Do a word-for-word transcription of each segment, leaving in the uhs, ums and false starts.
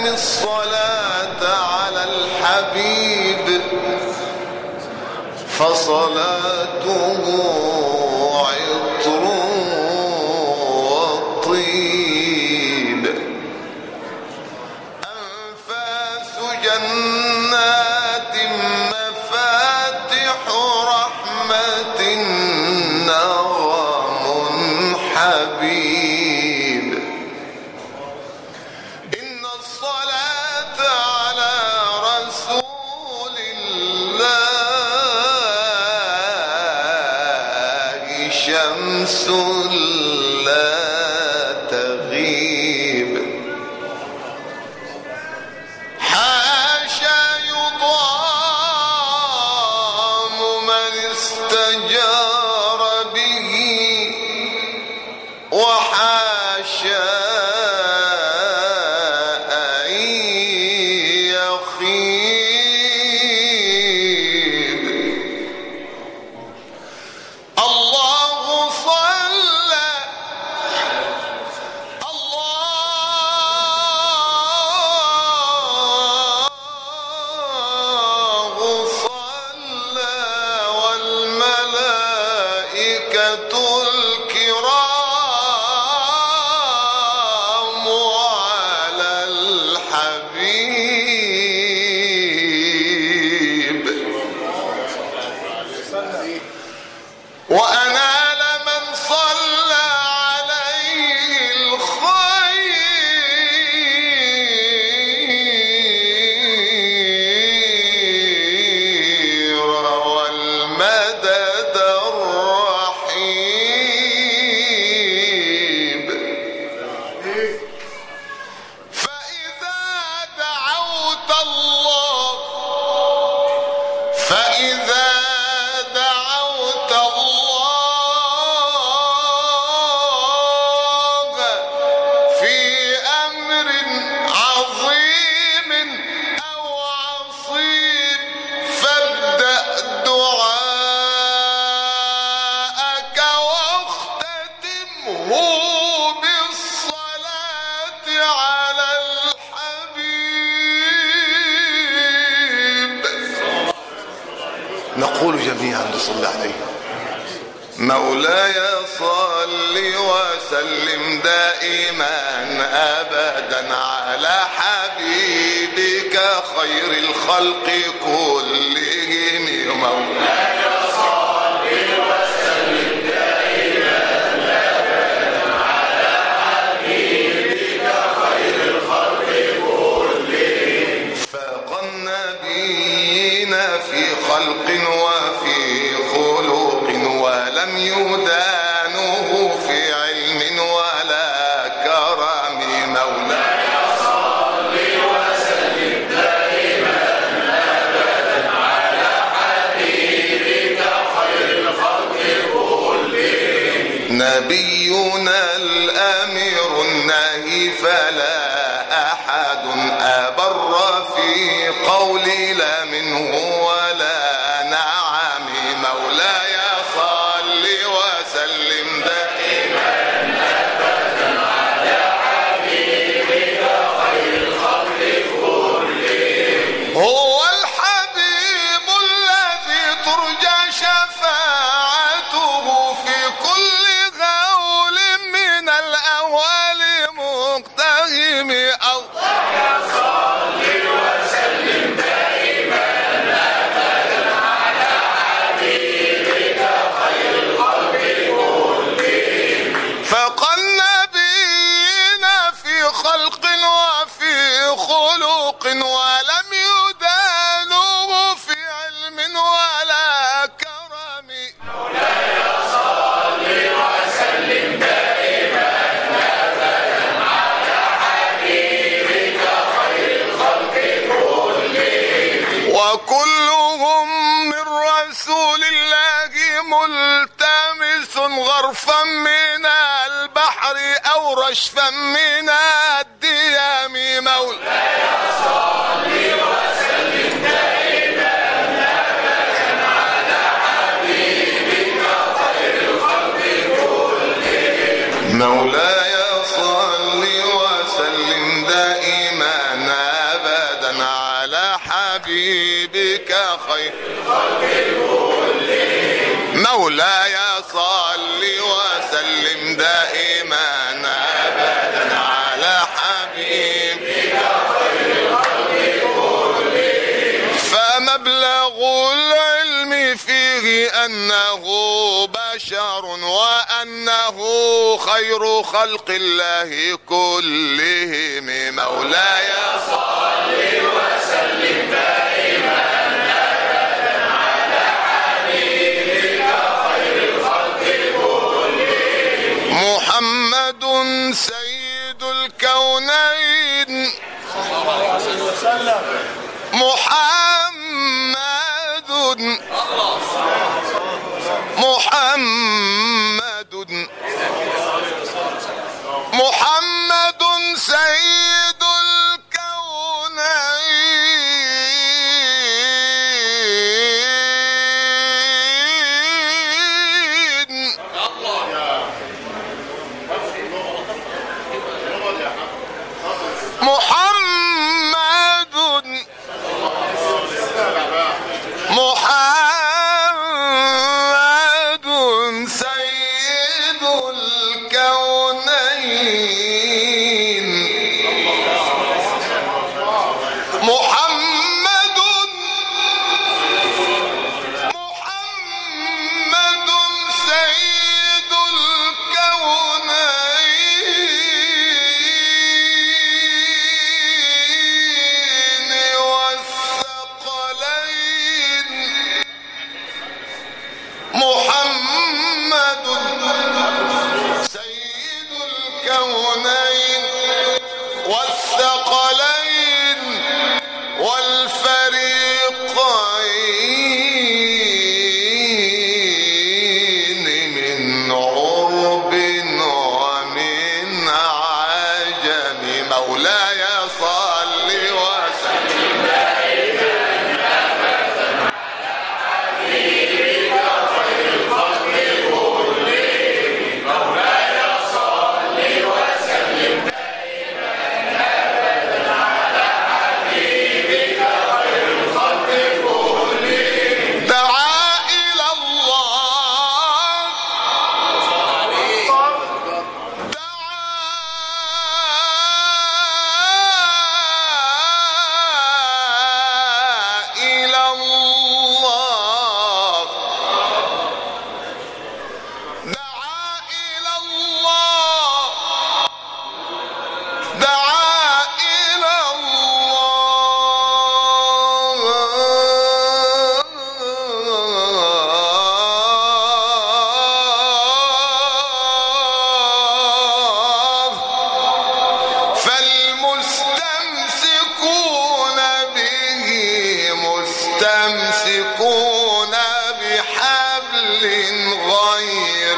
الصلاة على الحبيب فصلاته عطر وطيب أنفاس جنات مفاتح رحمة نغم حبيب إن الصلاة على رسول الله شمس لا تغيب حاشا يضام من استجار به وحاشا أن يخيب الله صلى الله صلى والملائكة الكرام على الحبيب وأنال من صلى عليه الخير والمدد الرحيب فإذا دعوت الله فإذا دعوت الله في أمر عظيم أو عصيب فابدأ دعاءك واختتمه بالصلاة على الحبيب. نقول جميعا نصلي عليه مولاي صل وسلم دائما أبدا على حبيبك خير الخلق كلهم مولاي صل وسلم دائما أبدا على حبيبك خير الخلق كلهم فاق النبيين في خلق وفي خلق ولم يدانوه في علم ولا كرم مولاي صل وسلم دائما أبدا على حبيبك خير الخلق كلهم نبينا الأمير النهي فلا أحد أبر في قولي لا منه ولا نعم مولاي صل وسلم دائما أبدا على حبيبك خير الخلق كلهم هو الحبيب الذي ترجى شفاعته في كل غول من الأهوال مقتهم الله صل وسلم دائما أبدا على حبيبك خير الخلق كلهم فقى النبيين في خلق وفي خلق ولم يدانوه في علم ولا كرم مولاي صل وسلم دائما أبدا على حبيبك خير الخلق كلهم وكلهم من رسول الله ملتمس غرفا من البحر أو رشفا من الديام مولاي صل وسلم دائما أبدا على حبيبك خير الخلق كلهم مولاي صل وسلم دائما مولاي صل وسلم دائما أبدا على حبيبك خير الخلق كلهم. فمبلغ العلم فيه أنه بشر وأنه خير خلق الله كلهم. مولاي صل وسلم دائما أبدا على حبيبك خير الخلق كلهم. محمد سيد الكونين محمد محمد محمد سيد الكونين. محمد محمد سيد الكونين. محمد محمد سيد الكونين والثقلين. محمد سيد الكونين والثقلين والفريقين من عرب ومن عجم. مولاي صل وسلم دائما أبدا على حبيبك خير الخلق كلهم. مولاي صل وسلم دائما أبدا على حبيبك خير الخلق كلهم. دعا إلى الله دعا إلى الله دعا إلى الله دعا إلى الله. فالمستمسكون به مستمسكون بحبل غير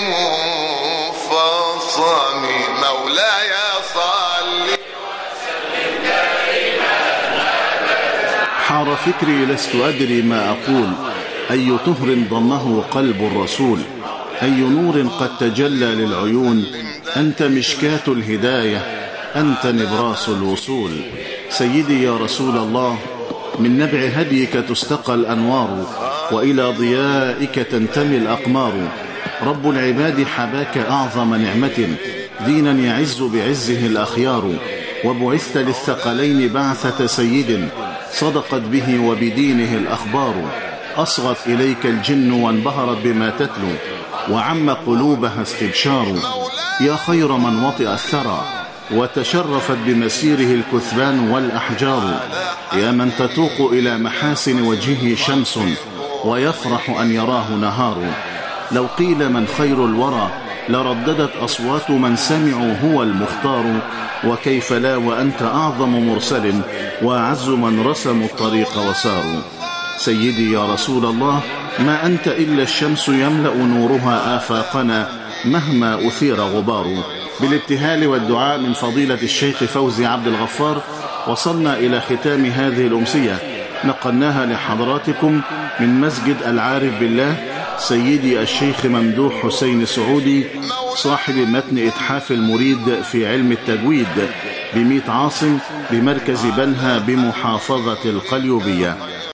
منفصم. مولاي صل وسلم دائما أبدا. حار فكري لست أدري ما أقول، أي طهر ضمه قلب الرسول، أي نور قد تجلى للعيون، أنت مشكاة الهداية، أنت نبراس الوصول. سيدي يا رسول الله، من نبع هديك تستقى الأنوار، وإلى ضيائك تنتمي الأقمار. رب العباد حباك أعظم نعمة، دينا يعز بعزه الأخيار، وبعثت للثقلين بعثة سيد، صدقت به وبدينه الأخبار. أصغت إليك الجن وانبهرت بما تتلو، وعم قلوبها استبشار. يا خير من وطئ الثرى، وتشرفت بمسيره الكثبان والأحجار. يا من تتوق إلى محاسن وجهه شمس، ويفرح أن يراه نهار. لو قيل من خير الورى لرددت أصوات من سمعوا هو المختار. وكيف لا وأنت أعظم مرسل، وأعز من رسموا الطريق وساروا. سيدي يا رسول الله، ما أنت إلا الشمس يملأ نورها آفاقنا مهما أثير غبار. بالابتهال والدعاء من فضيلة الشيخ فوزي عبد الغفار وصلنا إلى ختام هذه الأمسية، نقلناها لحضراتكم من مسجد العارف بالله سيدي الشيخ ممدوح حسين سعودي، صاحب متن إتحاف المريد في علم التجويد بميت عاصم بمركز بنها بمحافظة القليوبية.